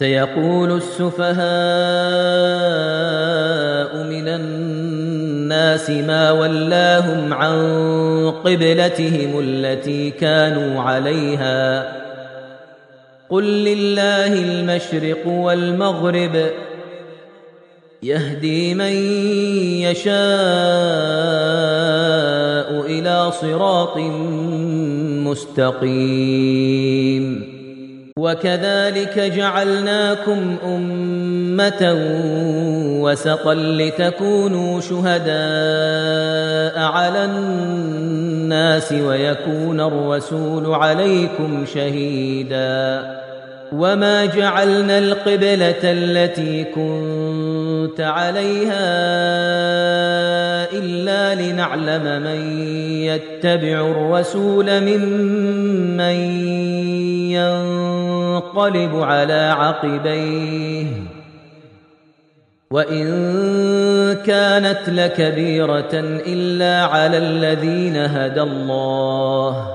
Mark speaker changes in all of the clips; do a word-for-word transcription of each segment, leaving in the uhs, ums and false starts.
Speaker 1: سيقول السفهاء من الناس ما ولاهم عن قبلتهم التي كانوا عليها قل لله المشرق والمغرب يهدي من يشاء إلى صراط مستقيم وكذلك جعلناكم أمة وسطا لتكونوا شهداء على الناس ويكون الرسول عليكم شهيدا وما جعلنا القبلة التي كنت عليها إلا لنعلم من يتبع الرسول ممن ينقلب على عقبيه وإن كانت لكبيرة إلا على الذين هدى الله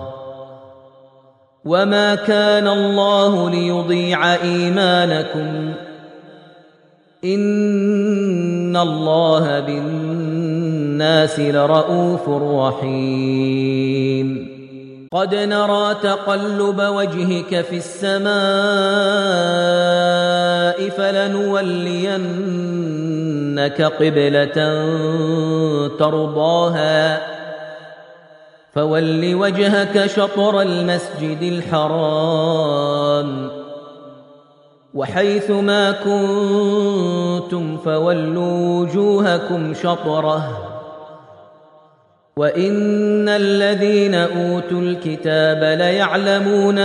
Speaker 1: وما كان الله ليضيع إيمانكم إن الله بالناس لرءوف رحيم قد نرى تقلب وجهك في السماء فلنولينك قبلة ترضاها فول وجهك شطر المسجد الحرام وحيث ما كنتم فولوا وجوهكم شطره وإن الذين أوتوا الكتاب ليعلمون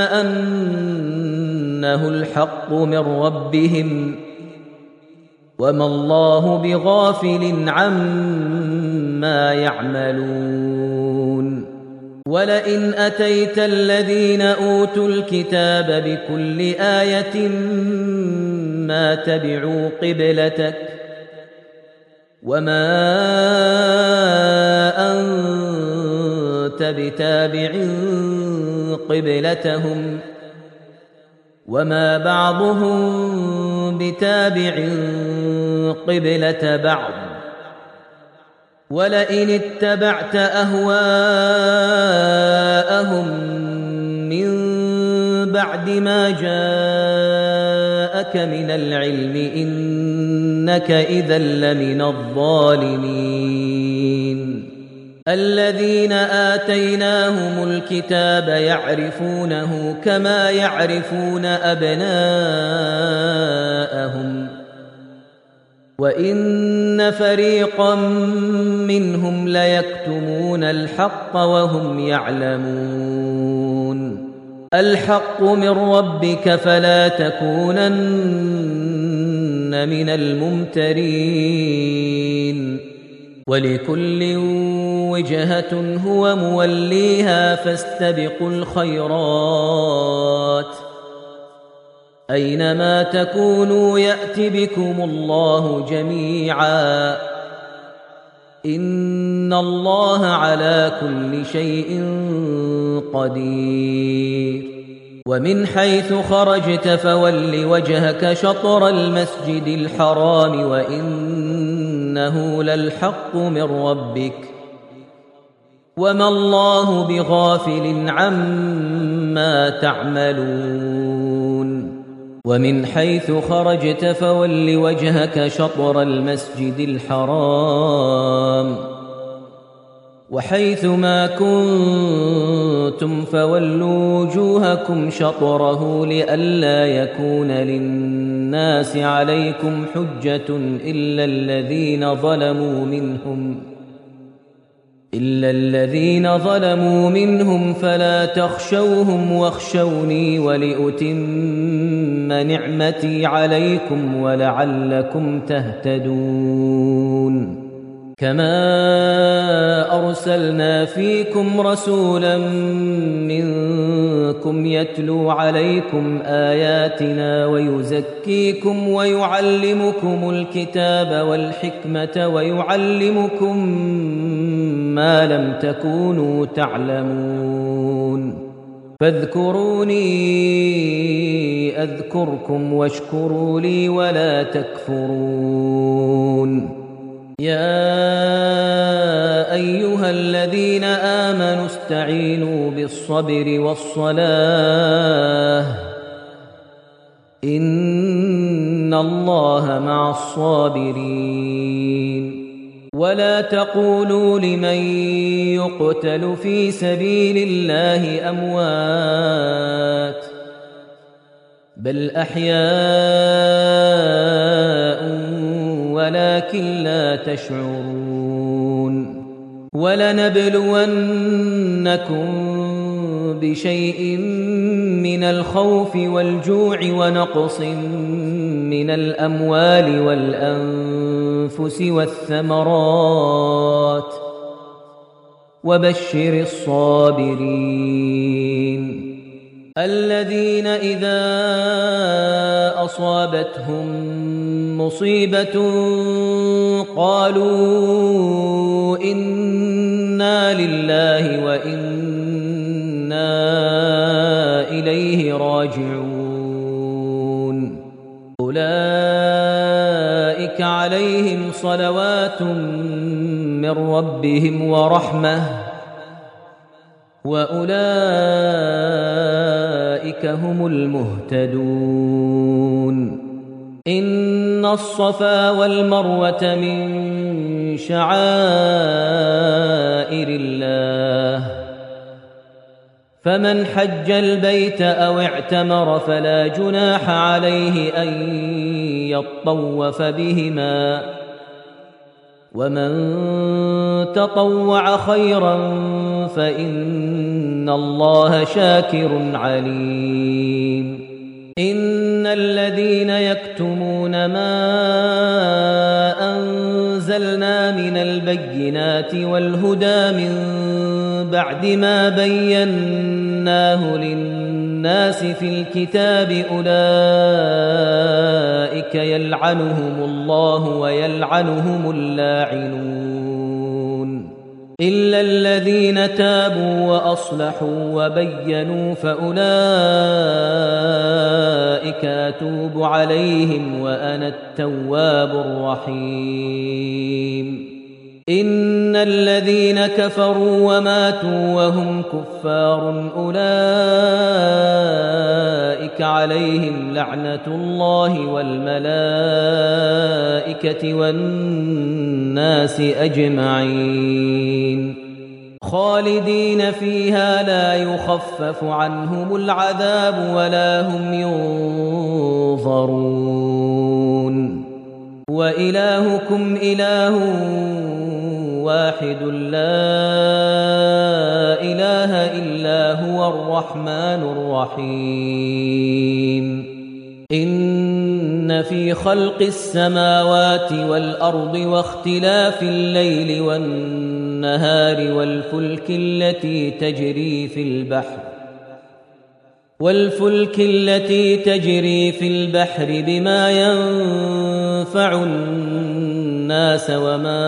Speaker 1: أنه الحق من ربهم وما الله بغافل عما يعملون ولئن أتيت الذين أوتوا الكتاب بكل آية ما تبعوا قبلتك وما أنت بتابع قبلتهم وما بعضهم بتابع قبلة بعض ولئن اتبعت أهواءهم من بعد ما جاءك من العلم إنك إذا لمن الظالمين الذين آتيناهم الكتاب يعرفونه كما يعرفون أبناءهم وإن فريقا منهم ليكتمون الحق وهم يعلمون الحق من ربك فلا تكونن من الممترين ولكل وجهة هو موليها فاستبقوا الخيرات أينما تكونوا يأت بكم الله جميعا إن الله على كل شيء قدير ومن حيث خرجت فول وجهك شطر المسجد الحرام وإنه للحق من ربك وما الله بغافل عما تعملون ومن حيث خرجت فول وجهك شطر المسجد الحرام وحيث ما كنتم فولوا وجوهكم شطره لئلا يكون للناس عليكم حجة إلا الذين ظلموا منهم إلا الذين ظلموا منهم فلا تخشوهم واخشوني ولأتم نعمتي عليكم ولعلكم تهتدون كما أرسلنا فيكم رسولا منكم يتلو عليكم آياتنا ويزكيكم ويعلمكم الكتاب والحكمة ويعلمكم ما لم تكونوا تعلمون فاذكروني أذكركم واشكروا لي ولا تكفرون. يا أيها الذين آمنوا استعينوا بالصبر والصلاة إن الله مع الصابرين. ولا تقولوا لمن يقتل في سبيل الله أموات بل أحياء ولكن لا تشعرون. ولنبلونكم بشيء من الخوف والجوع ونقص من الأموال والأنفس والثمرات وبشر الصابرين الذين إذا أصابتهم مصيبة قالوا إنا لله وإنا إليه راجعون. أولئك عليهم صلوات من ربهم ورحمة وأولئك هم المهتدون. إن الصفا والمروة من شعائر الله فمن حج البيت أو اعتمر فلا جناح عليه أن يطوف بهما ومن تطوع خيرا فإن الله شاكر عليم. إن الذين يكتمون ما أنزلنا من البينات والهدى من بعد ما بيناه للناس في الكتاب أولئك يلعنهم الله ويلعنهم اللاعنون إلا الذين تابوا وأصلحوا وبينوا فأولئك أتوب عليهم وأنا التواب الرحيم. إن الذين كفروا وماتوا وهم كفار أولئك عليهم لعنة الله والملائكة والناس أجمعين خالدين فيها لا يخفف عنهم العذاب ولا هم ينظرون. وإلهكم إله واحد لا إله إلا هو الرحمن الرحيم. إن في خلق السماوات والأرض واختلاف الليل والنهار والفلك التي تجري في البحر والفلك التي تجري في البحر بما ينفع الناس وما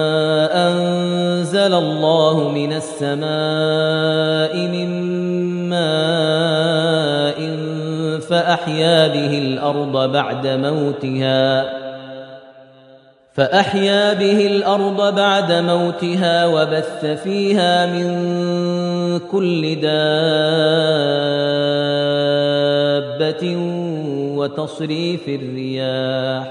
Speaker 1: أنزل الله من السماء من ماء فأحيا به الأرض بعد موتها فأحيا به الأرض بعد موتها وبث فيها من كل دابة وتصريف الرياح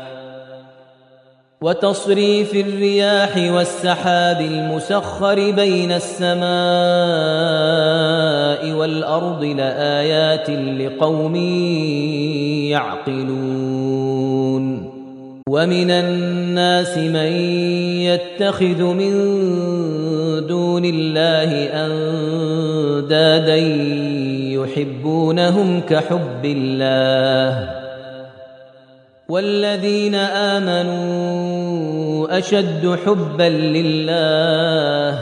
Speaker 1: وتصريف الرياح والسحاب المسخر بين السماء والأرض لآيات لقوم يعقلون. ومن الناس من يتخذ من دون الله أندادا يحبونهم كحب الله والذين آمنوا أشد حبا لله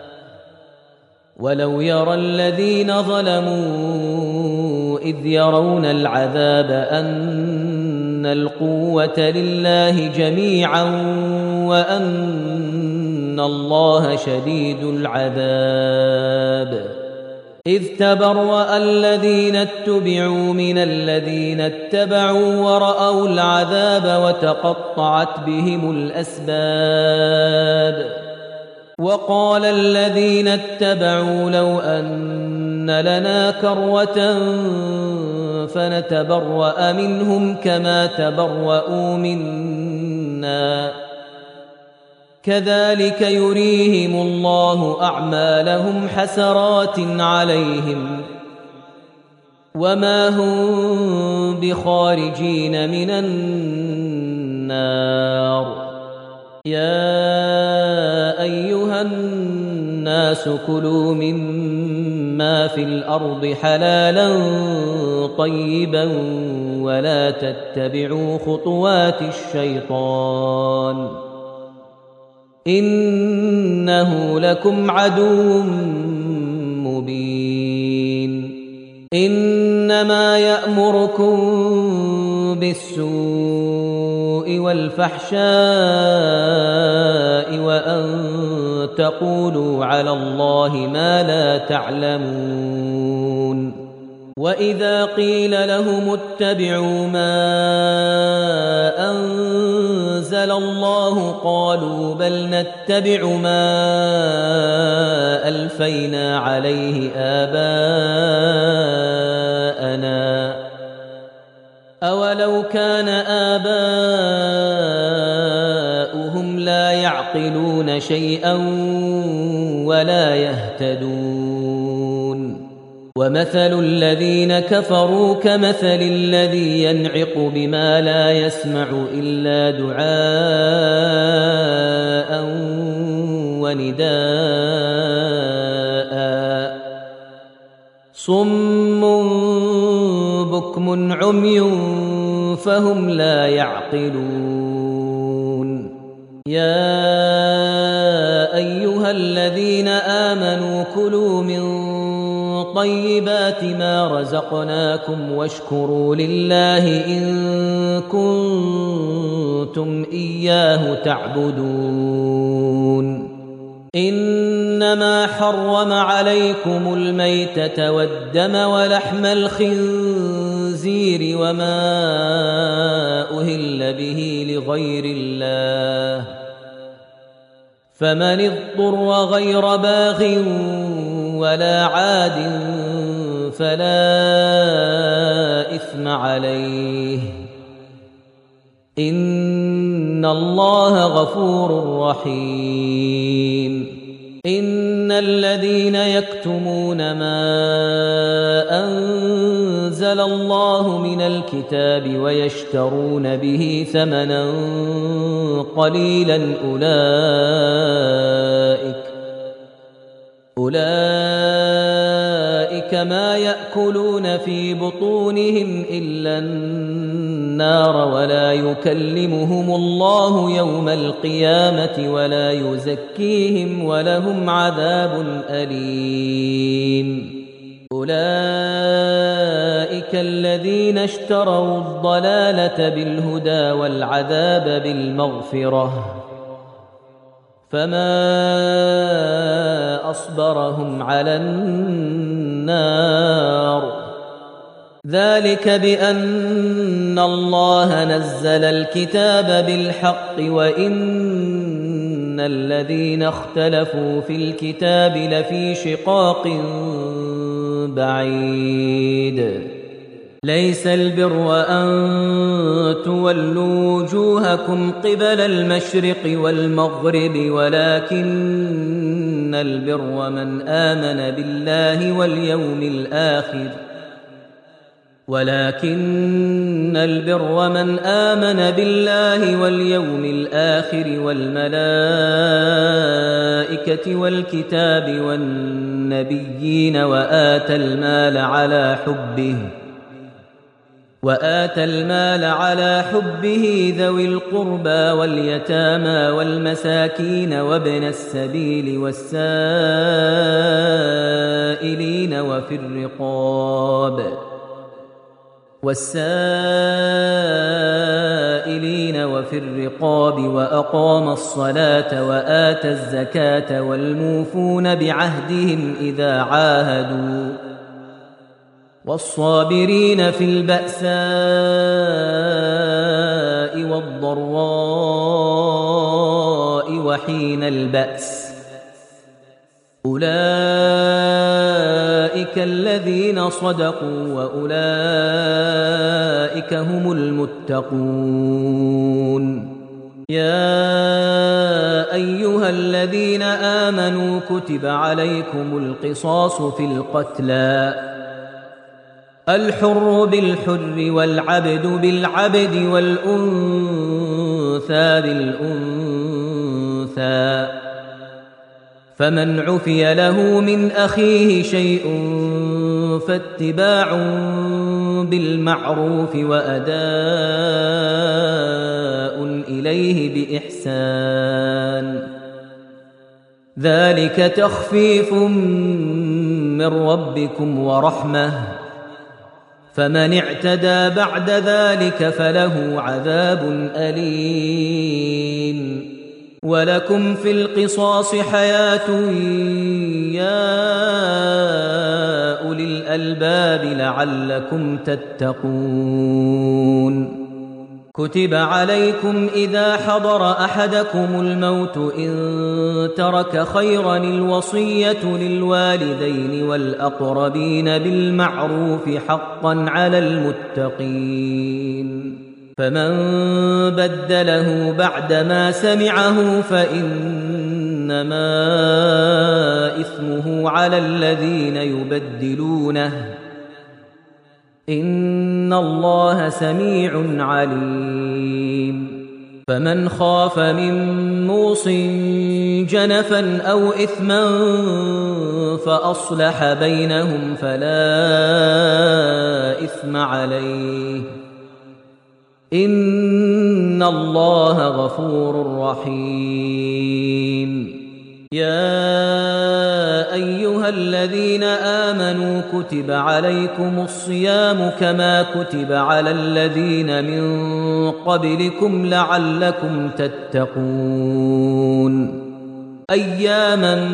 Speaker 1: ولو يرى الذين ظلموا إذ يرون العذاب أن القوة لله جميعا وأن الله شديد العذاب إذ تبرأ الذين اتبعوا من الذين اتبعوا ورأوا العذاب وتقطعت بهم الأسباب وقال الذين اتبعوا لو أن لنا كرة فنتبرأ منهم كما تبرؤوا منا كذلك يريهم الله أعمالهم حسرات عليهم وما هم بخارجين من النار يا أيها الناس كلوا مما في الأرض حلالا طيبا ولا تتبعوا خطوات الشيطان إنه لكم عدو مبين إنما يأمركم بالسوء والفحشاء وأن تقولوا على الله ما لا تعلمون وإذا قيل لهم اتبعوا ما أنزل الله قالوا بل نتبع ما ألفينا عليه آباءنا أولو كان آباؤهم لا يعقلون شيئا ولا يهتدون ومثل الذين كفروا كمثل الذي ينعق بما لا يسمع إلا دعاء ونداء صم بكم عمي فهم لا يعقلون يا أيها الذين آمنوا كلوا من طيبات ما رزقناكم واشكروا لله إن كنتم إياه تعبدون إنما حرم عليكم الميتة والدم ولحم الخنزير وما أهل به لغير الله فمن اضطر غير باغ ولا عاد فلا إثم عليه إن الله غفور رحيم إن الذين يكتمون ما أنزل الله من الكتاب ويشترون به ثمنا قليلا أولئك أولئك ما يأكلون في بطونهم إلا النار ولا يكلمهم الله يوم القيامة ولا يزكيهم ولهم عذاب أليم أولئك الذين اشتروا الضلالة بالهدى والعذاب بالمغفرة فما أصبرهم على النار ذلك بأن الله نزل الكتاب بالحق وإن الذين اختلفوا في الكتاب لفي شقاق بعيد ليس البر أن تولوا وجوهكم قبل المشرق والمغرب ولكن البر من آمن بالله واليوم الآخر ولكن البر من آمن بالله واليوم الآخر والملائكة والكتاب والنبيين وآتى المال على حبه وآتى المال على حبه ذوي القربى واليتامى والمساكين وابن السبيل والسائلين وفي الرقاب والسائلين وفي الرقاب وأقام الصلاة وآتى الزكاة والموفون بعهدهم إذا عاهدوا والصابرين في البأساء والضراء وحين البأس أولئك الذين صدقوا وأولئك هم المتقون. يا أيها الذين آمنوا كتب عليكم القصاص في القتلى الحر بالحر والعبد بالعبد والأنثى بالأنثى فمن عفي له من أخيه شيء فاتباع بالمعروف وأداء إليه بإحسان ذلك تخفيف من ربكم ورحمة فمن اعتدى بعد ذلك فله عذاب أليم. ولكم في القصاص حياة يا أولي الألباب لعلكم تتقون. كتب عليكم إذا حضر أحدكم الموت إن ترك خيرا الوصية للوالدين والأقربين بالمعروف حقا على المتقين. فمن بدله بعدما سمعه فإنما إثمه على الذين يبدلونه إن الله سميع عليم. فمن خاف من موص جنفا أو إثما فأصلح بينهم فلا إثم عليه إن الله غفور رحيم. يا أيها الذين آمنوا كتب عليكم الصيام كما كتب على الذين من قبلكم لعلكم تتقون. أياما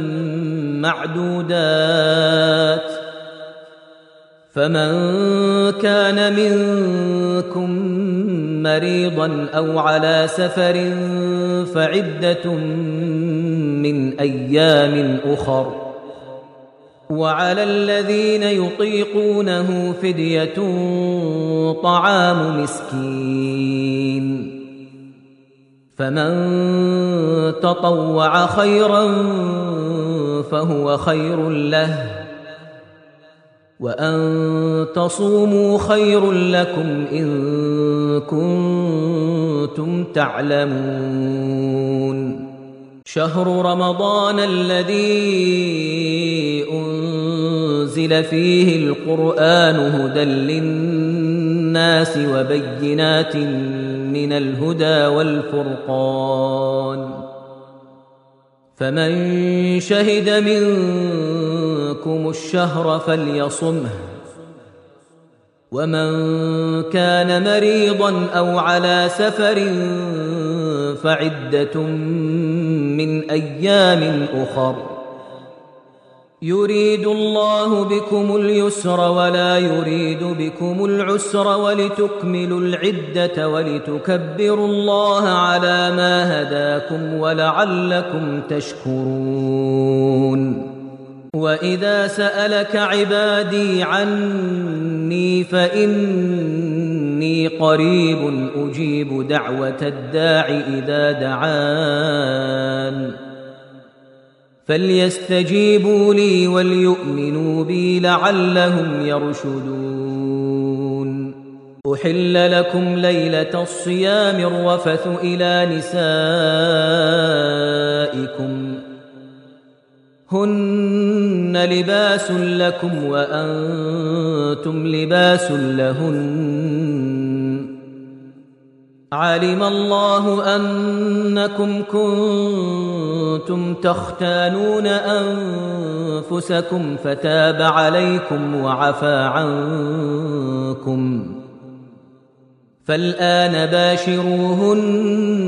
Speaker 1: معدودات فمن كان منكم مريضا أو على سفر فعدة من أيام أخر وعلى الذين يطيقونه فدية طعام مسكين فمن تطوع خيرا فهو خير له وأن تصوموا خير لكم إن كنتم تعلمون. شهر رمضان الذي أنزل فيه القرآن هدى للناس وبينات من الهدى والفرقان فمن شهد منكم الشهر فليصمه ومن كان مريضا أو على سفر فعدة من أيام أخر يريد الله بكم اليسر ولا يريد بكم العسر ولتكملوا العدة ولتكبروا الله على ما هداكم ولعلكم تشكرون. وإذا سألك عبادي عني فإني قريب أجيب دعوة الداع إذا دعان فليستجيبوا لي وليؤمنوا بي لعلهم يرشدون. أحل لكم ليلة الصيام الرفث إلى نسائكم هن لباس لكم وأنتم لباس لهن علم الله أنكم كنتم تختانون أنفسكم فتاب عليكم وعفى عنكم فالآن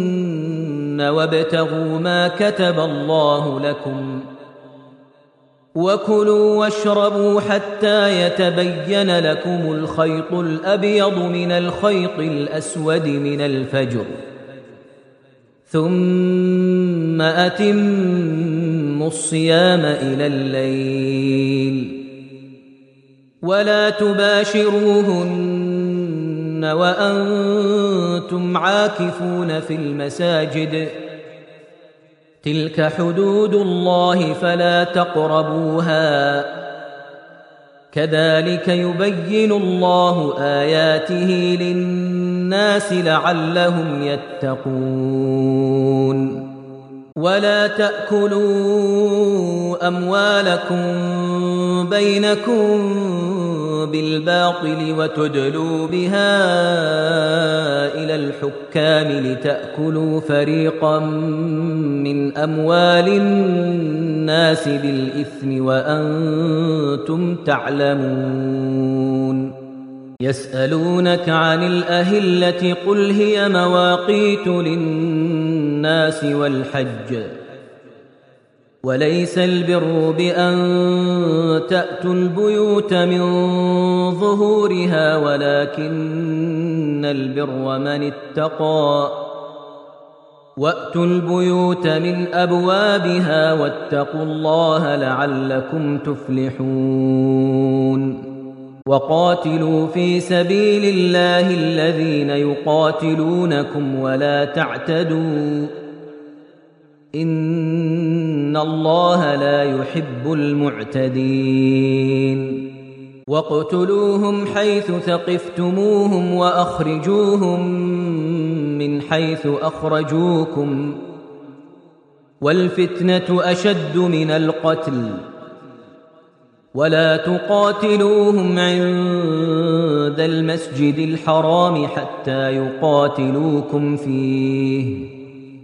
Speaker 1: باشروهن وابتغوا ما كتب الله لكم وكلوا واشربوا حتى يتبين لكم الخيط الأبيض من الخيط الأسود من الفجر ثم أتموا الصيام إلى الليل ولا تباشروهن وأنتم عاكفون في المساجد تلك حدود الله فلا تقربوها كذلك يبين الله آياته للناس لعلهم يتقون ولا تأكلوا أموالكم بينكم بالباطل وتدلوا بها إلى الحكام لتأكلوا فريقا من أموال الناس بالإثم وأنتم تعلمون يسألونك عن الأهلة قل هي مواقيت للناس والحج وليس البر بأن تأتوا البيوت من ظهورها ولكن البر من اتقى وأتوا البيوت من أبوابها واتقوا الله لعلكم تفلحون وقاتلوا في سبيل الله الذين يقاتلونكم ولا تعتدوا إن الله لا يحب المعتدين واقتلوهم حيث ثقفتموهم وأخرجوهم من حيث أخرجوكم والفتنة أشد من القتل ولا تقاتلوهم عند المسجد الحرام حتى يقاتلوكم فيه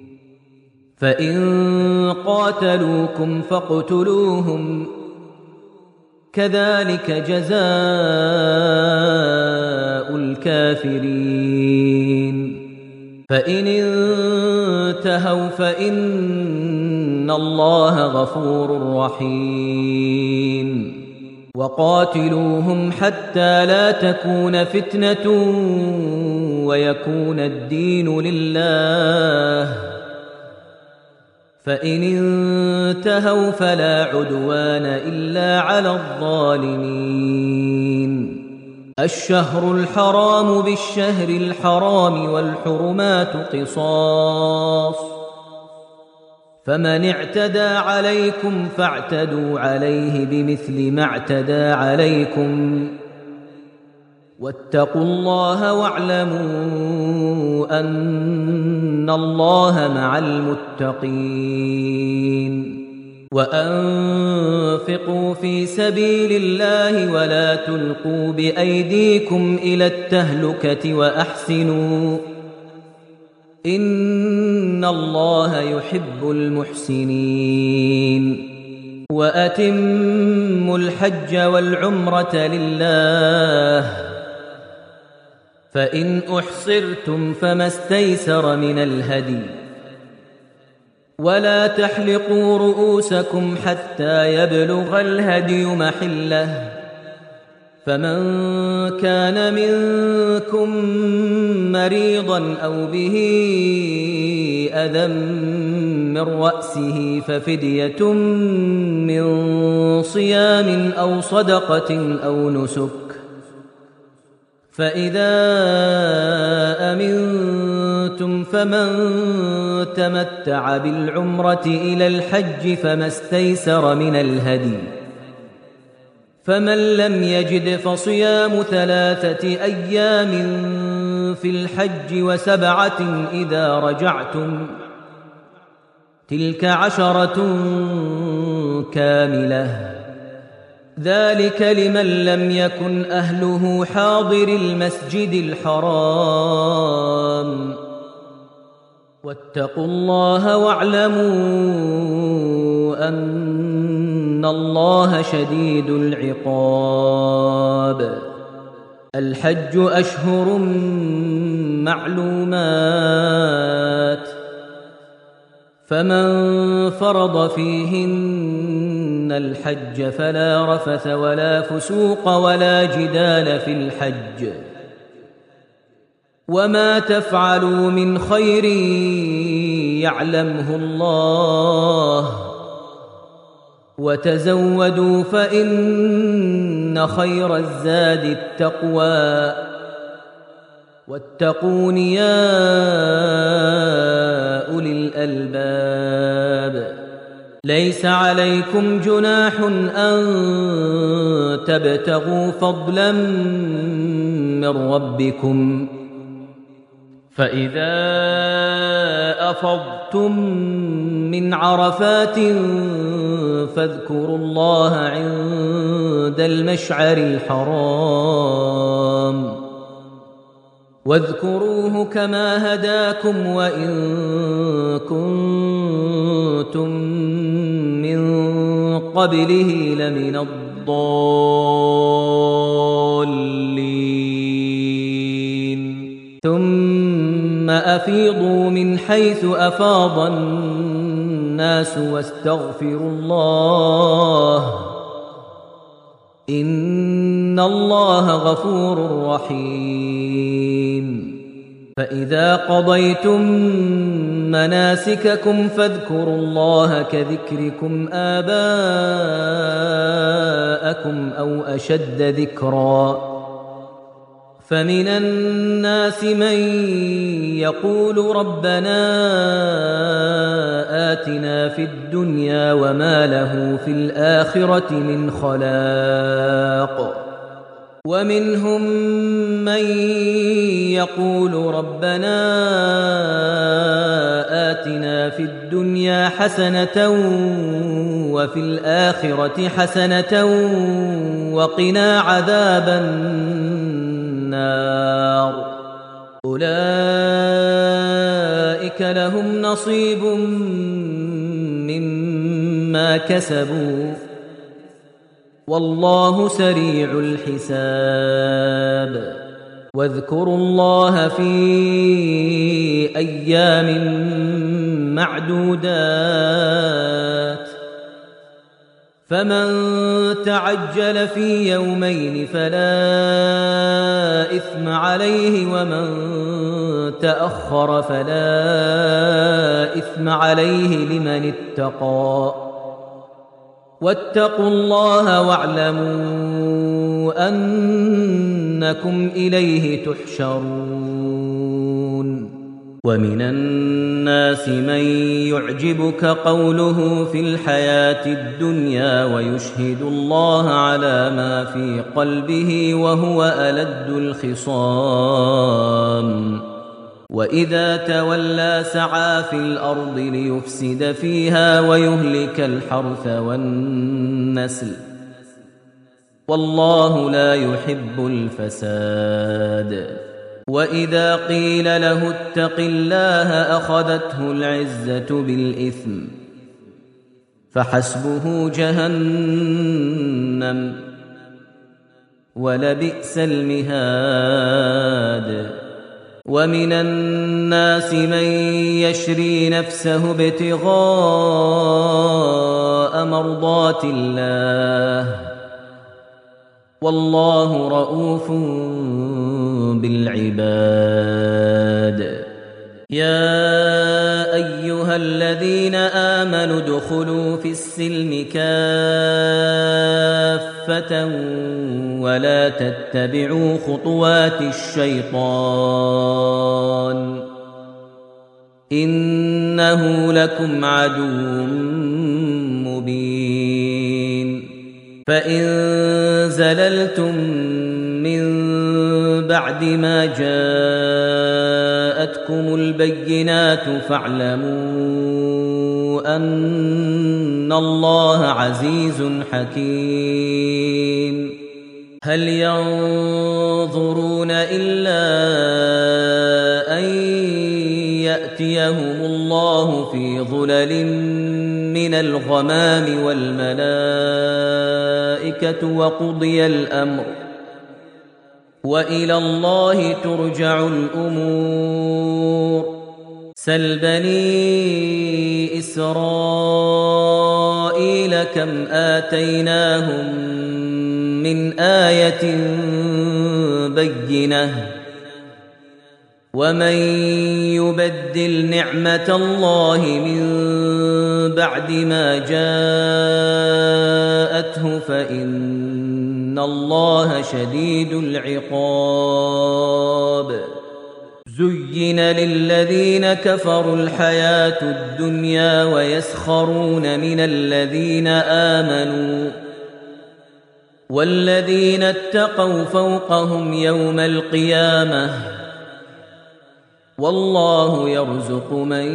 Speaker 1: فإن قاتلوكم فاقتلوهم كذلك جزاء الكافرين فإن انتهوا فإن الله غفور رحيم وقاتلوهم حتى لا تكون فتنة ويكون الدين لله فإن انتهوا فلا عدوان إلا على الظالمين الشهر الحرام بالشهر الحرام والحرمات قصاص فمن اعتدى عليكم فاعتدوا عليه بمثل ما اعتدى عليكم واتقوا الله واعلموا أن الله مع المتقين وأنفقوا في سبيل الله ولا تلقوا بأيديكم إلى التهلكة وأحسنوا إن الله يحب المحسنين وأتموا الحج والعمرة لله فإن أحصرتم فما استيسر من الهدي ولا تحلقوا رؤوسكم حتى يبلغ الهدي محله فمن كان منكم مريضا أو به أذى من رأسه ففدية من صيام أو صدقة أو نسك فإذا أمنتم فمن تمتع بالعمرة إلى الحج فما استيسر من الهدي فمن لم يجد فصيام ثلاثة أيام في الحج وسبعة إذا رجعتم تلك عشرة كاملة ذلك لمن لم يكن أهله حاضر المسجد الحرام واتقوا الله واعلموا أن الله شديد العقاب الحج أشهر معلومات فمن فرض فيهن الحج فلا رفث ولا فسوق ولا جدال في الحج وما تفعلوا من خير يعلمه الله وتزودوا فإن خير الزاد التقوى واتقون يا أولي الألباب ليس عليكم جناح أن تبتغوا فضلا من ربكم فإذا أفضتم من عرفات فاذكروا الله عند المشعر الحرام واذكروه كما هداكم وإن كنتم من قبله لمن الضالين ثم أفيضوا من حيث أفاض الناس واستغفروا الله إن الله غفور رحيم فإذا قضيتم مناسككم فاذكروا الله كذكركم آباءكم أو أشد ذكرا فمن الناس من يقول ربنا آتنا في الدنيا وما له في الآخرة من خلاق ومنهم من يقول ربنا آتنا في الدنيا حسنة وفي الآخرة حسنة وقنا عذاب النار أولئك لهم نصيب مما كسبوا والله سريع الحساب واذكروا الله في أيام معدودات فمن تعجل في يومين فلا إثم عليه ومن تأخر فلا إثم عليه لمن اتقى واتقوا الله واعلموا أنكم إليه تحشرون ومن الناس من يعجبك قوله في الحياة الدنيا ويشهد الله على ما في قلبه وهو ألد الخصام وإذا تولى سعى في الأرض ليفسد فيها ويهلك الحرث والنسل والله لا يحب الفساد وإذا قيل له اتق الله أخذته العزة بالإثم فحسبه جهنم ولبئس المهاد ومن الناس من يشري نفسه ابتغاء مرضات الله والله رؤوف بالعباد يا أيها الذين آمنوا ادخلوا في السلم كافة ولا تتبعوا خطوات الشيطان إنه لكم عدو مبين فإن زللتم من بعد ما جاءتكم البينات فاعلموا أن الله عزيز حكيم هل ينظرون إلا أن يأتيهم الله في ظلل من الغمام والملائكة وقضي الأمر وإلى الله ترجع الأمور سل بني إسرائيل كم آتيناهم من آية بينة ومن يبدل نعمة الله من بعد ما جاءته فإن الله شديد العقاب زين للذين كفروا الحياة الدنيا ويسخرون من الذين آمنوا والذين اتقوا فوقهم يوم القيامة والله يرزق من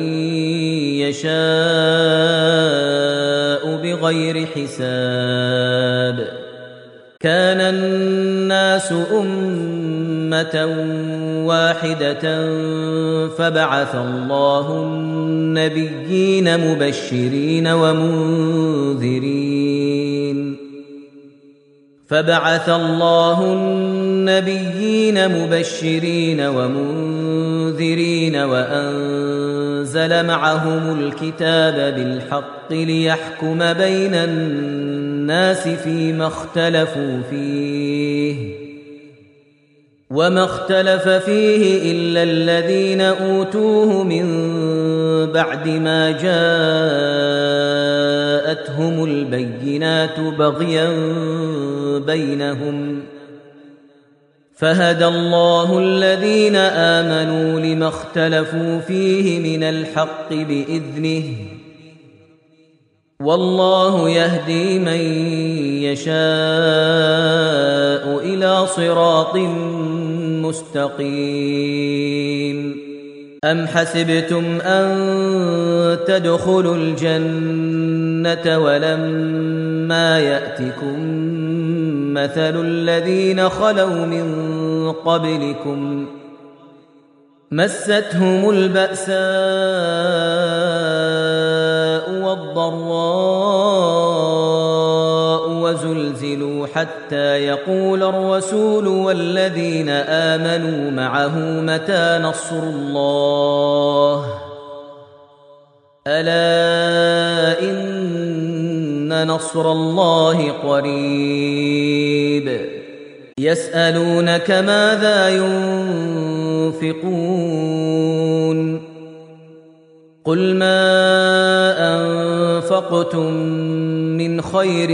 Speaker 1: يشاء بغير حساب كان الناس أمة واحدة فبعث الله النبيين مبشرين ومنذرين فبعث الله النبيين مبشرين ومنذرين وأنزل معهم الكتاب بالحق ليحكم بين الناس فيما اختلفوا فيه وما اختلف فيه إلا الذين أوتوه من بعد ما جاءتهم البينات بغيا بينهم فهدى الله الذين آمنوا لما اختلفوا فيه من الحق بإذنه والله يهدي من يشاء إلى صراط مستقيم أم حسبتم أن تدخلوا الجنة ولما يأتكم مثل الذين خلوا من قبلكم مستهم البأساء والضراء وزلزلوا حتى يقول الرسول والذين آمنوا معه متى نصر الله ألا إن نصر الله قريب يسألونك ماذا ينفقون قل ما أنفقتم من خير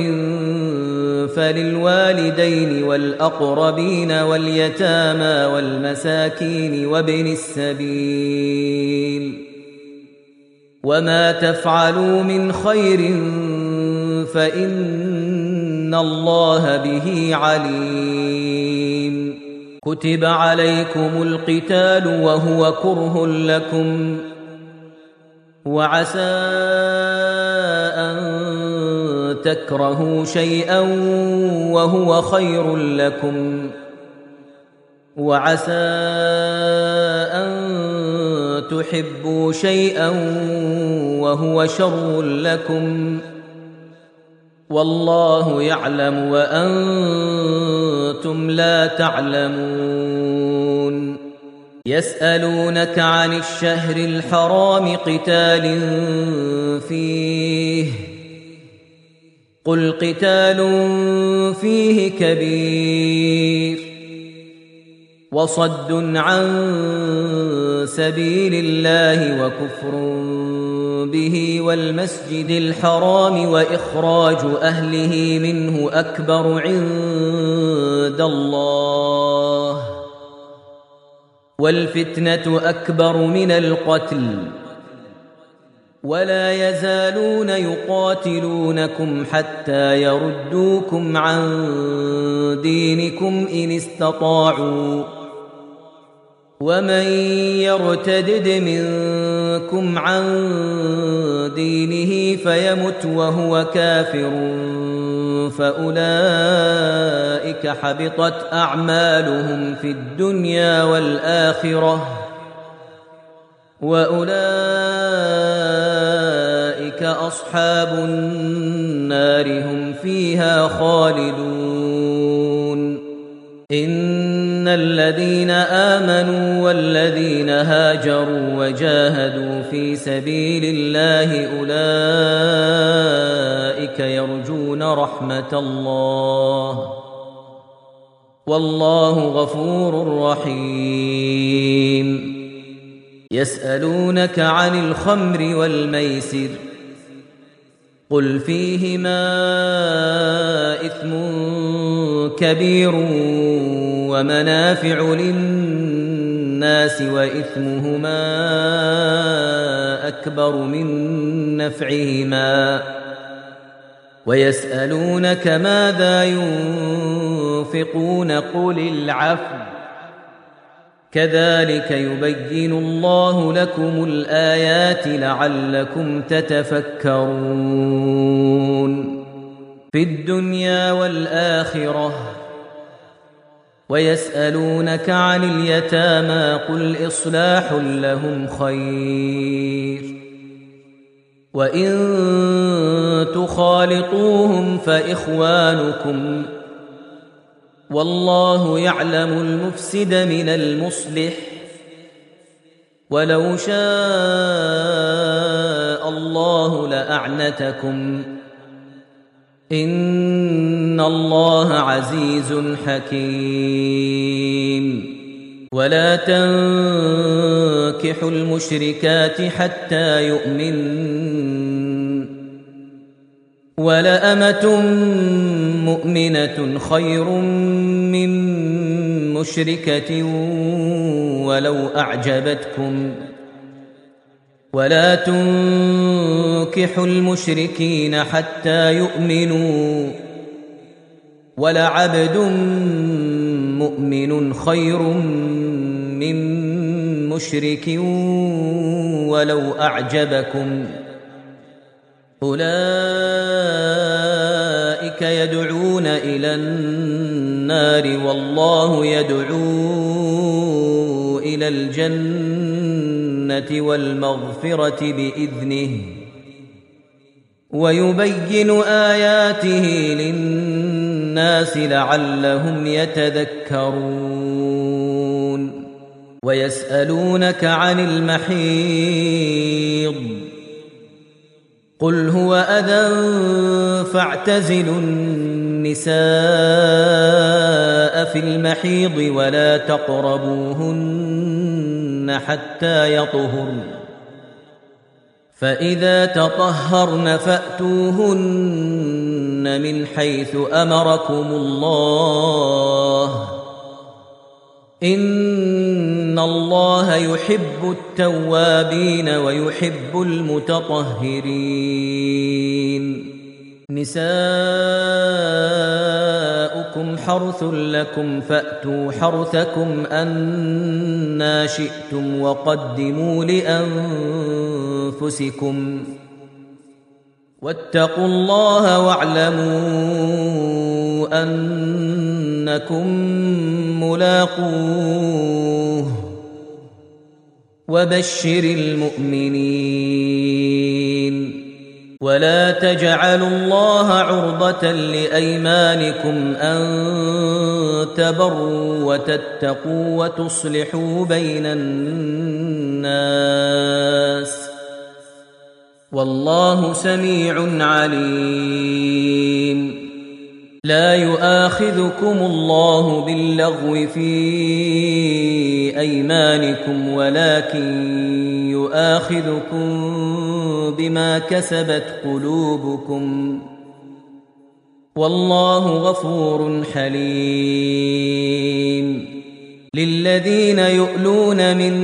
Speaker 1: فللوالدين والأقربين واليتامى والمساكين وابن السبيل وما تفعلوا من خير فإن الله به عليم كتب عليكم القتال وهو كره لكم وعسى أن تكرهوا شيئا وهو خير لكم وعسى أن تحبوا شيئا وهو شر لكم والله يعلم وأنتم لا تعلمون يسألونك عن الشهر الحرام قتال فيه قل قتال فيه كبير وصد عن سبيل الله وكفر به والمسجد الحرام وإخراج أهله منه أكبر عند الله والفتنة أكبر من القتل ولا يزالون يقاتلونكم حتى يردوكم عن دينكم إن استطاعوا ومن يرتدد منكم عن دينه فيمت وهو كافر فأولئك حبطت أعمالهم في الدنيا والآخرة وأولئك أصحاب النار هم فيها خالدون إن الذين آمنوا والذين هاجروا وجاهدوا في سبيل الله أولئك يرجون رحمة الله والله غفور رحيم. يسألونك عن الخمر والميسر قل فيهما إثم كبير ومنافع للناس وإثمهما أكبر من نفعهما ويسألونك ماذا ينفقون قل العفو كذلك يبين الله لكم الآيات لعلكم تتفكرون في الدنيا والآخرة. ويسألونك عن اليتامى قل إصلاح لهم خير وإن تخالطوهم فإخوانكم والله يعلم المفسد من المصلح ولو شاء الله لأعنتكم إن الله عزيز حكيم. ولا تنكحوا المشركات حتى يؤمنن ولأمة مؤمنة خير من مشركة ولو أعجبتكم ولا تنكحوا المشركين حتى يؤمنوا ولعبد مؤمن خير من مشرك ولو أعجبكم أولئك يدعون إلى النار والله يدعو إلى الجنة والمغفرة بإذنه ويبين آياته للناس لعلهم يتذكرون. ويسألونك عن المحيض قل هو أذى فاعتزلوا النساء في المحيض ولا تقربوهن حتى يطهرن فإذا تطهرن فأتوهن من حيث أمركم الله إن الله يحب التوابين ويحب المتطهرين. نساؤكم حرث لكم فأتوا حرثكم أنى شئتم وقدموا لأنفسكم واتقوا الله واعلموا أنكم ملاقوه وبشر المؤمنين. ولا تجعلوا الله عرضة لأيمانكم أن تبروا وتتقوا وتصلحوا بين الناس والله سميع عليم. لا يؤاخذكم الله باللغو في أيمانكم ولكن يؤاخذكم بما كسبت قلوبكم والله غفور حليم. للذين يؤلون من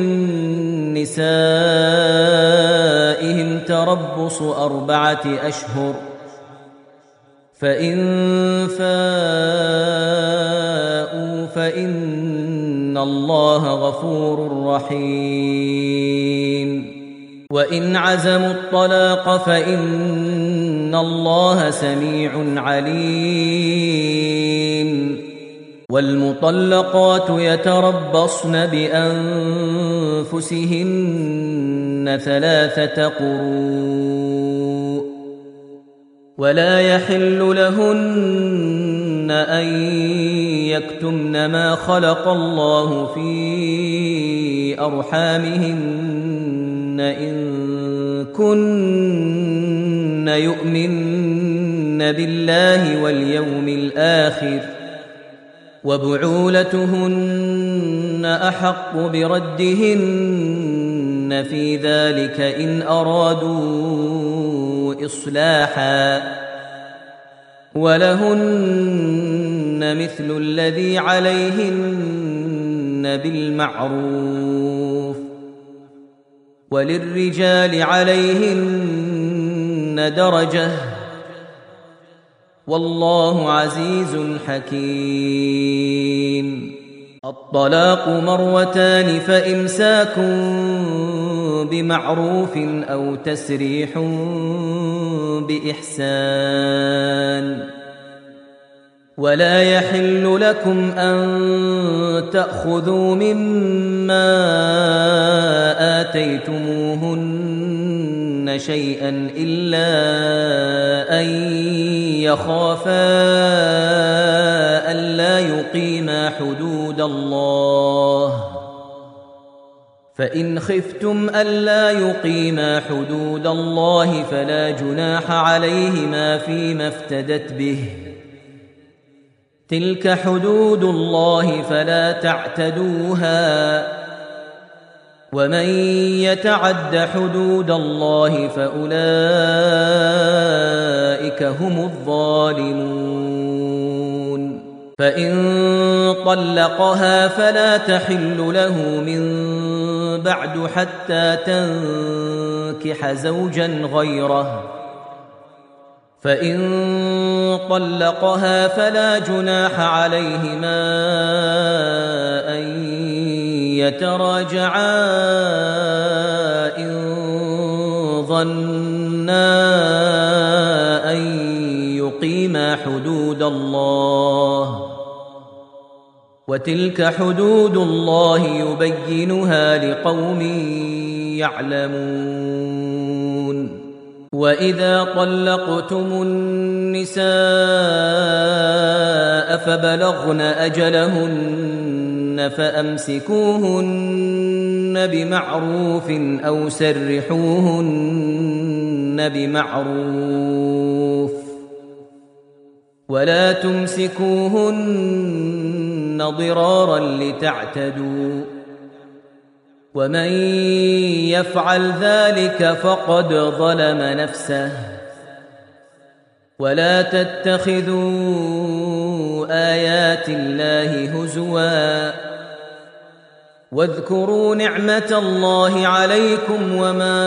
Speaker 1: نسائهم تربص أربعة أشهر فإن فاءوا فإن الله غفور رحيم. وإن عزموا الطلاق فإن الله سميع عليم. والمطلقات يتربصن بأنفسهن ثلاثة قروء ولا يحل لهن أن يكتمن ما خلق الله في أرحامهن إن كن يؤمن بالله واليوم الآخر وبعولتهن أحق بردهن في ذلك إن أرادوا إصلاحا ولهن مثل الذي عليهن بالمعروف وللرجال عليهن درجة والله عزيز حكيم. الطلاق مرتان فإمساك بمعروف أو تسريح بإحسان ولا يحل لكم أن تأخذوا مما آتيتموهن شيئا إلا أن يخافا ألا يقيما حدود الله فإن خفتم ألا يقيما حدود الله فلا جناح عليهما فيما افتدت به تلك حدود الله فلا تعتدوها ومن يتعد حدود الله فأولئك هم الظالمون. فإن طلقها فلا تحل له من بعد حتى تنكح زوجا غيره فإن طلقها فلا جناح عليهما أن يتراجعا إن ظنا أن يقيما حدود الله وتلك حدود الله يبينها لقوم يعلمون. وإذا طلقتم النساء فبلغن أجلهن فأمسكوهن بمعروف أو سرحوهن بمعروف ولا تمسكوهن ضرارا لتعتدوا ومن يفعل ذلك فقد ظلم نفسه ولا تتخذوا آيات الله هزوا واذكروا نعمة الله عليكم وما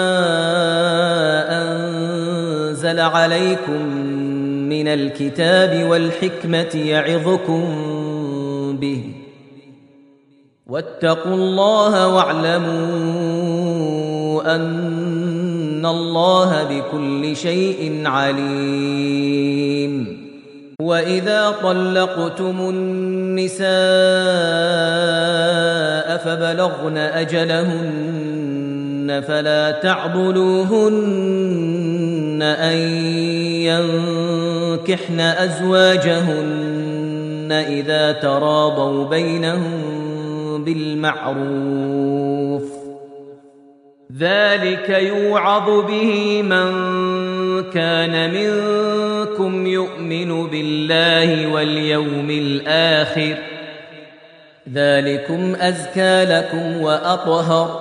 Speaker 1: أنزل عليكم من الكتاب والحكمة يعظكم به واتقوا الله واعلموا أن الله بكل شيء عليم. وإذا طلقتم النساء فبلغن أجلهن فلا تعضلوهن أن ينكحن أزواجهن إذا تراضوا بينهم بالمعروف ذلك يوعظ به من كان منكم يؤمن بالله واليوم الآخر ذلكم أزكى لكم وأطهر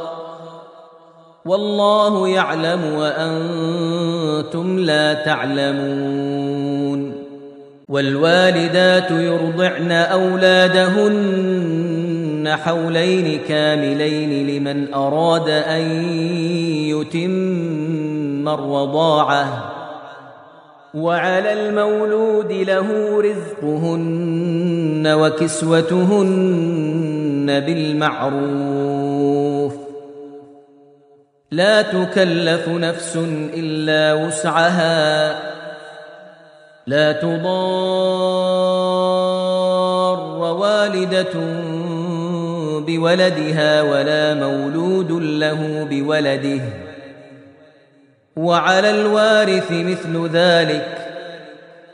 Speaker 1: والله يعلم وأنتم لا تعلمون. والوالدات يرضعن أولادهن حولين كاملين لمن أراد أن يتم الرضاعة وعلى المولود له رزقهن وكسوتهن بالمعروف لا تكلف نفس إلا وسعها لا تضار والدة بولدها ولا مولود له بولده وعلى الوارث مثل ذلك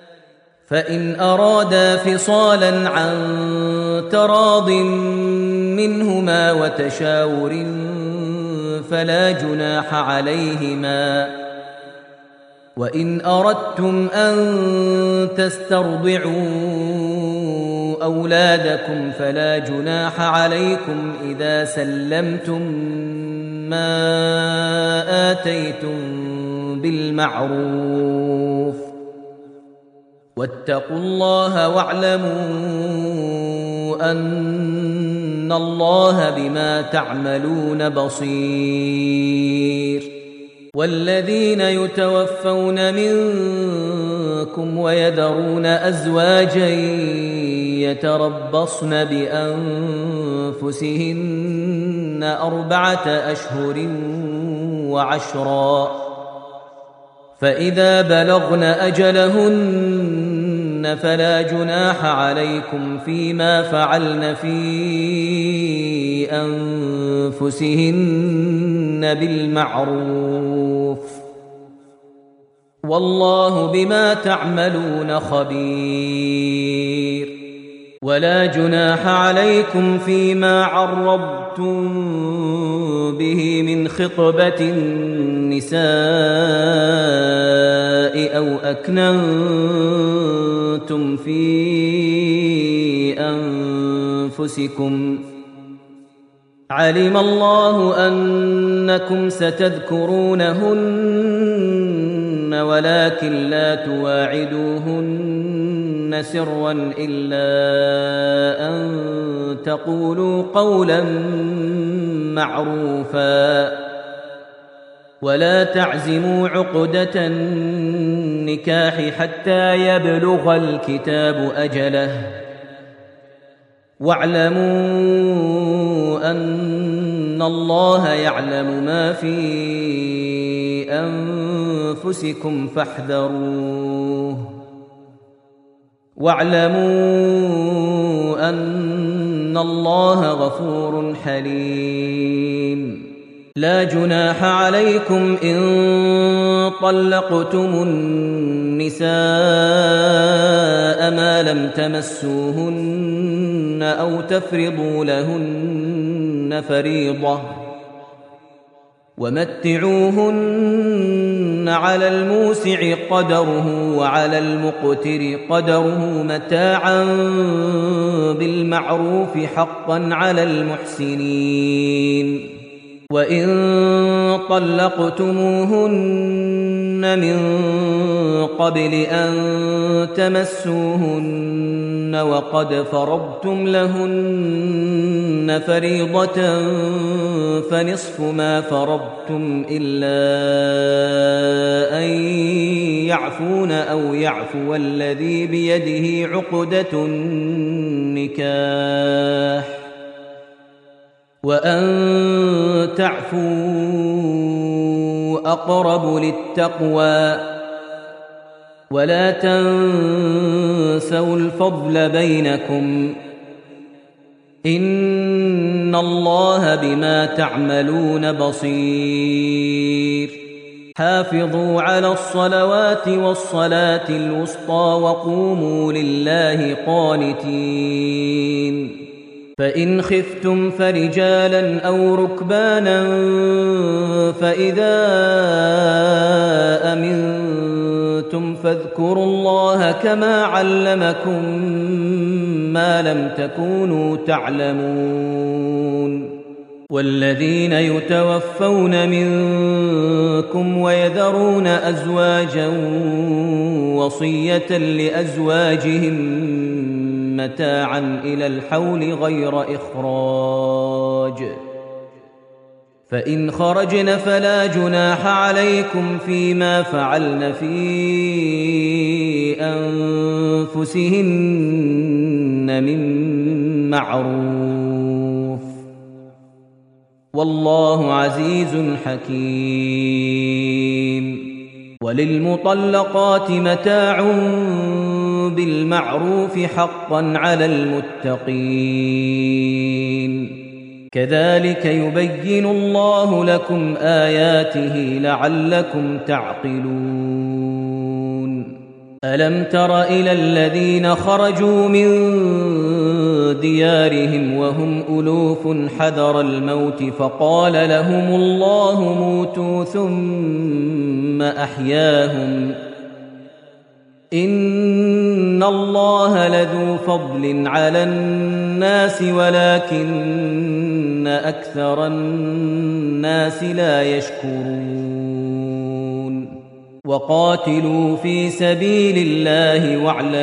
Speaker 1: فإن أرادا فصالا عن تراض منهما وتشاور فلا جناح عليهما وإن أردتم أن تسترضعوا أولادكم فلا جناح عليكم إذا سلمتم ما آتيتم بالمعروف واتقوا الله واعلموا أن الله بما تعملون بصير والذين يتوفون منكم ويذرون أزواجا يتربصن بأنفسهن أربعة أشهر وعشرا فإذا بلغن أجلهن فلا جناح عليكم فيما فعلن في أنفسهن بالمعروف والله بما تعملون خبير ولا جناح عليكم فيما عرضتم به من خطبة النساء أو أكننتم في أنفسكم علم الله أنكم ستذكرونهن ولكن لا تواعدوهن سرا إلا أن تقولوا قولا معروفا ولا تعزموا عقدة النكاح حتى يبلغ الكتاب أجله واعلموا أن الله يعلم ما في أنفسكم فاحذروه واعلموا أن الله غفور حليم لا جناح عليكم إن طلقتم النساء ما لم تمسوهن أو تفرضوا لهن فريضة ومتعوهن على الموسع قدره وعلى المقتر قدره متاعا بالمعروف حقا على المحسنين وإن طلقتموهن من قبل أن تمسوهن وقد فرضتم لهن فريضة فنصف ما فرضتم إلا أن يعفون أو يعفو الذي بيده عقدة النكاح وأن تعفوا أقرب للتقوى ولا تنسوا الفضل بينكم إن الله بما تعملون بصير حافظوا على الصلوات والصلاة الوسطى وقوموا لله قانتين فإن خفتم فرجالا أو ركبانا فإذا أمنتم فاذكروا الله كما علمكم ما لم تكونوا تعلمون والذين يتوفون منكم ويذرون أزواجا وصية لأزواجهم متاعا إلى الحول غير إخراج فإن خرجن فلا جناح عليكم فيما فعلن في أنفسهن من معروف والله عزيز حكيم وللمطلقات متاع بالمعروف حقا على المتقين كذلك يبين الله لكم آياته لعلكم تعقلون ألم تر إلى الذين خرجوا من ديارهم وهم ألوف حذر الموت فقال لهم الله موتوا ثم أحياهم إن الله لذو فضل على الناس ولكن أكثر الناس لا يشكرون وقاتلوا في سبيل الله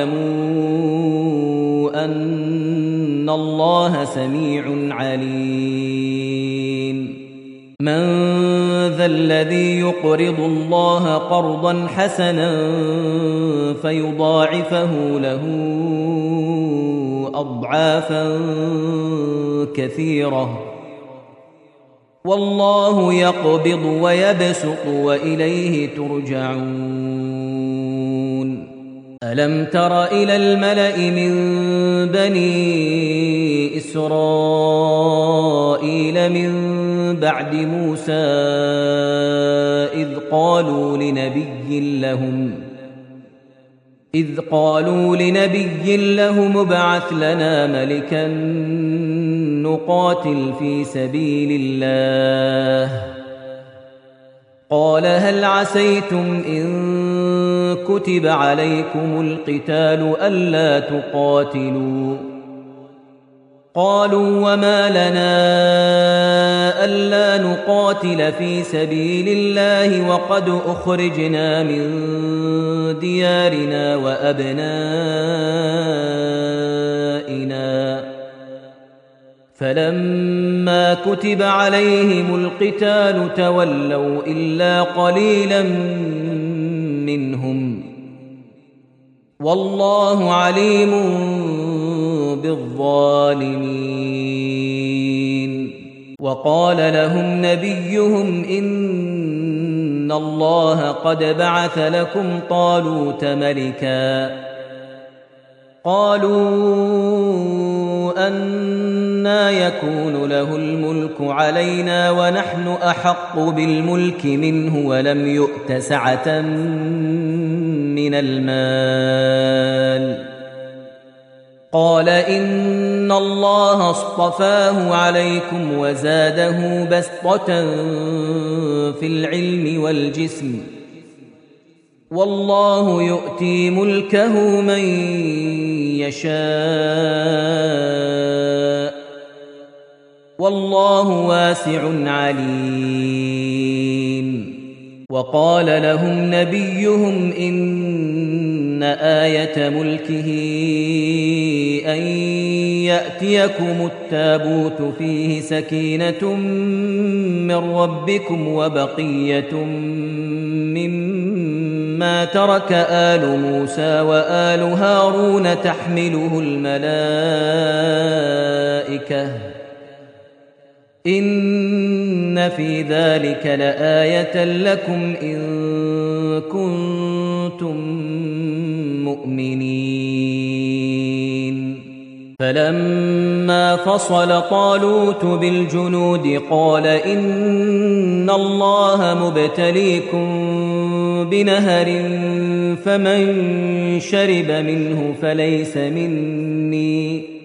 Speaker 1: واعلموا أن الله سميع عليم من ذا الذي يقرض الله قرضا حسنا فيضاعفه له أضعافا كثيرة والله يقبض ويبسط وإليه ترجعون ألم تر إلى الملأ من بني إسرائيل من بعد موسى إذ قالوا لنبي لهم إذ قالوا لنبي لهم ابعث لنا ملكا نقاتل في سبيل الله قال هل عسيتم إن كتب عليكم القتال ألا تقاتلوا قالوا وما لنا ألا نقاتل في سبيل الله وقد أخرجنا من ديارنا وأبنائنا فلما كتب عليهم القتال تولوا إلا قليلا منهم والله عليم بالظالمين وقال لهم نبيهم إن الله قد بعث لكم طالوت ملكا قالوا أنى يكون له الملك علينا ونحن أحق بالملك منه ولم يؤت سعة من المال قال إن الله اصطفاه عليكم وزاده بسطة في العلم والجسم والله يؤتي ملكه من يشاء والله واسع عليم وقال لهم نبيهم إن آية ملكه أن يأتيكم التابوت فيه سكينة من ربكم وبقية مما ترك آل موسى وآل هارون تحمله الملائكة إن في ذلك لآية لكم إن كنتم مؤمنين فلما فصل طالوت بالجنود قال إن الله مبتليكم بنهر فمن شرب منه فليس مني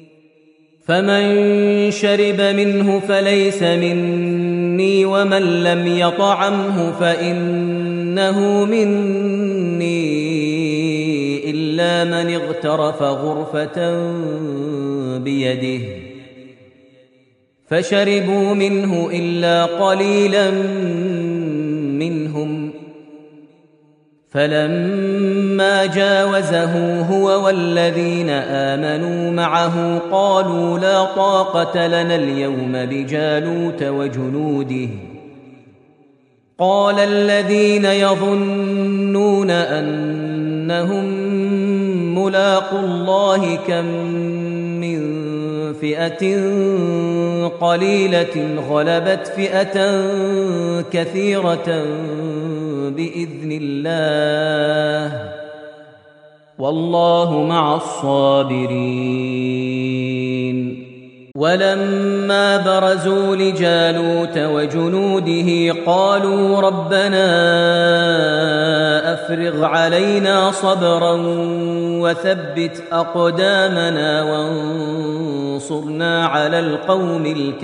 Speaker 1: فمن شرب منه فليس مني ومن لم يطعمه فإنه مني إلا من اغترف غرفة بيده فشربوا منه إلا قليلا منهم فلما جاوزه هو والذين آمنوا معه قالوا لا طاقة لنا اليوم بجالوت وجنوده قال الذين يظنون أنهم ملاقو الله كم من فئة قليلة غلبت فئة كثيرة بإذن الله والله مع الصابرين ولما برزوا لجالوت وجنوده قالوا ربنا أفرغ علينا صبرا وثبت أقدامنا وانصرنا على القوم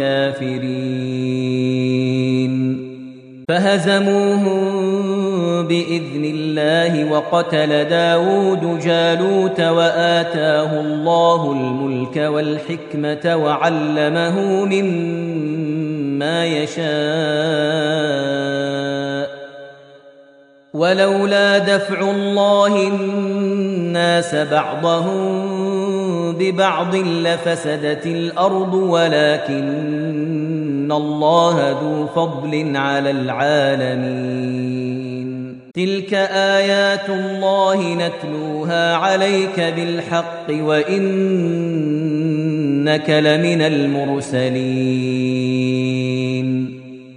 Speaker 1: الكافرين فهزموهم بإذن الله وقتل داود جالوت وآتاه الله الملك والحكمة وعلمه مما يشاء ولولا دفع الله الناس بعضهم ببعض لفسدت الأرض ولكن الله ذو فضل على العالمين تلك آيات الله نتلوها عليك بالحق وإنك لمن المرسلين